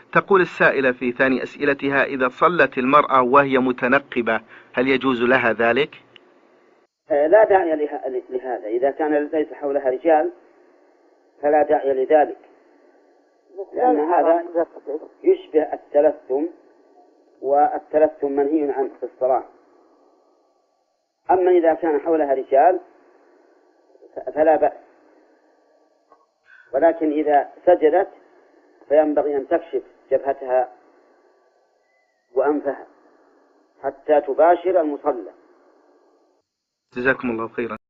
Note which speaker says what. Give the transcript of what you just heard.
Speaker 1: تقول السائلة في ثاني أسئلتها: إذا صلت المرأة وهي متنقبة هل يجوز لها ذلك؟
Speaker 2: لا داعي لهذا. إذا كان ليس حولها رجال فلا داعي لذلك، لأن هذا يشبه التلثم، والتلثم منهي عنه في الصلاة. أما إذا كان حولها رجال فلا بأس، ولكن إذا سجدت فينبغي أن تكشف جبهتها وأنفها حتى تباشر المصلى.
Speaker 1: جزاكم الله خيرا.